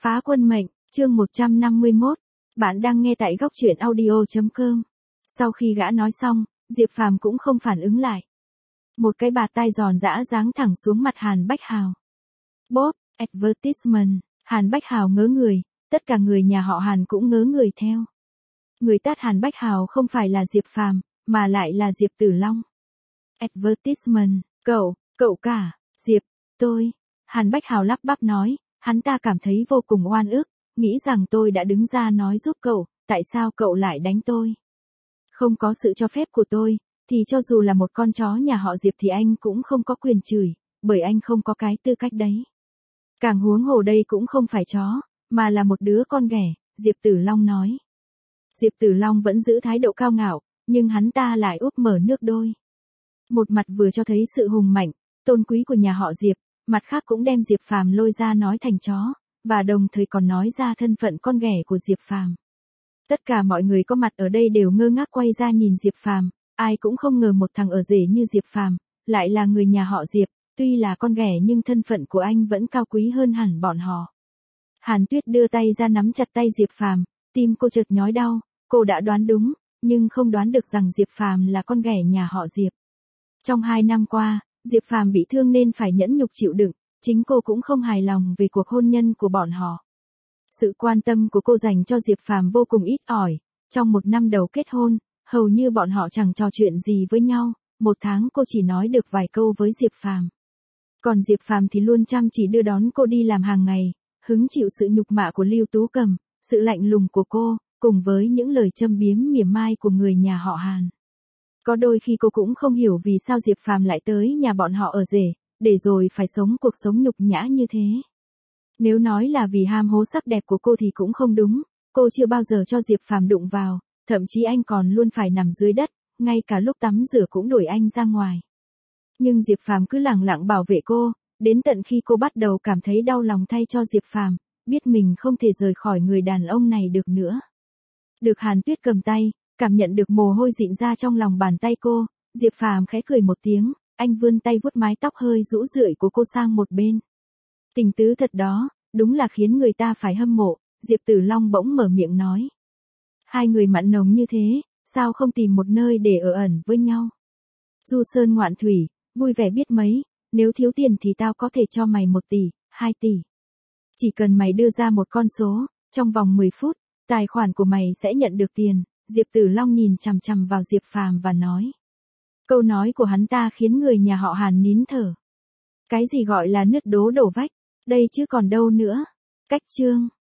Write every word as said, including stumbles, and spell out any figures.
Phá quân mệnh, chương một trăm năm mươi mốt. Bạn đang nghe tại góc truyện audio chấm com. Sau khi gã nói xong, Diệp Phàm cũng không phản ứng lại. Một cái bạt tai giòn giã giáng thẳng xuống mặt Hàn Bách Hào. Bốp, advertisement, Hàn Bách Hào ngớ người, tất cả người nhà họ Hàn cũng ngớ người theo. Người tát Hàn Bách Hào không phải là Diệp Phàm, mà lại là Diệp Tử Long. Advertisement, cậu, cậu cả, Diệp, tôi. Hàn Bách Hào lắp bắp nói, hắn ta cảm thấy vô cùng oan ức, nghĩ rằng tôi đã đứng ra nói giúp cậu, tại sao cậu lại đánh tôi? Không có sự cho phép của tôi, thì cho dù là một con chó nhà họ Diệp thì anh cũng không có quyền chửi, bởi anh không có cái tư cách đấy. Càng huống hồ đây cũng không phải chó, mà là một đứa con ghẻ, Diệp Tử Long nói. Diệp Tử Long vẫn giữ thái độ cao ngạo, nhưng hắn ta lại úp mở nước đôi. Một mặt vừa cho thấy sự hùng mạnh, tôn quý của nhà họ Diệp, mặt khác cũng đem Diệp Phàm lôi ra nói thành chó, và đồng thời còn nói ra thân phận con ghẻ của Diệp Phàm. Tất cả mọi người có mặt ở đây đều ngơ ngác quay ra nhìn Diệp Phàm, ai cũng không ngờ một thằng ở rể như Diệp Phàm, lại là người nhà họ Diệp, tuy là con ghẻ nhưng thân phận của anh vẫn cao quý hơn hẳn bọn họ. Hàn Tuyết đưa tay ra nắm chặt tay Diệp Phàm, tim cô chợt nhói đau, cô đã đoán đúng, nhưng không đoán được rằng Diệp Phàm là con ghẻ nhà họ Diệp. Trong hai năm qua, Diệp Phàm bị thương nên phải nhẫn nhục chịu đựng, chính cô cũng không hài lòng về cuộc hôn nhân của bọn họ. Sự quan tâm của cô dành cho Diệp Phàm vô cùng ít ỏi, trong một năm đầu kết hôn, hầu như bọn họ chẳng trò chuyện gì với nhau, một tháng cô chỉ nói được vài câu với Diệp Phàm. Còn Diệp Phàm thì luôn chăm chỉ đưa đón cô đi làm hàng ngày, hứng chịu sự nhục mạ của Lưu Tú Cầm, sự lạnh lùng của cô, cùng với những lời châm biếm mỉa mai của người nhà họ Hàn. Có đôi khi cô cũng không hiểu vì sao Diệp Phàm lại tới nhà bọn họ ở rể, để rồi phải sống cuộc sống nhục nhã như thế. Nếu nói là vì ham hố sắc đẹp của cô thì cũng không đúng, cô chưa bao giờ cho Diệp Phàm đụng vào, thậm chí anh còn luôn phải nằm dưới đất, ngay cả lúc tắm rửa cũng đuổi anh ra ngoài. Nhưng Diệp Phàm cứ lẳng lặng bảo vệ cô, đến tận khi cô bắt đầu cảm thấy đau lòng thay cho Diệp Phàm, biết mình không thể rời khỏi người đàn ông này được nữa. Được Hàn Tuyết cầm tay, cảm nhận được mồ hôi dịn ra trong lòng bàn tay cô, Diệp Phàm khẽ cười một tiếng, anh vươn tay vuốt mái tóc hơi rũ rượi của cô sang một bên. Tình tứ thật đó, đúng là khiến người ta phải hâm mộ, Diệp Tử Long bỗng mở miệng nói. Hai người mặn nồng như thế, sao không tìm một nơi để ở ẩn với nhau? Du sơn ngoạn thủy, vui vẻ biết mấy, nếu thiếu tiền thì tao có thể cho mày một tỷ, hai tỷ. Chỉ cần mày đưa ra một con số, trong vòng mười phút, tài khoản của mày sẽ nhận được tiền. Diệp Tử Long nhìn chằm chằm vào Diệp Phàm và nói. Câu nói của hắn ta khiến người nhà họ Hàn nín thở. Cái gì gọi là nứt đố đổ vách, đây chứ còn đâu nữa. Cách chương.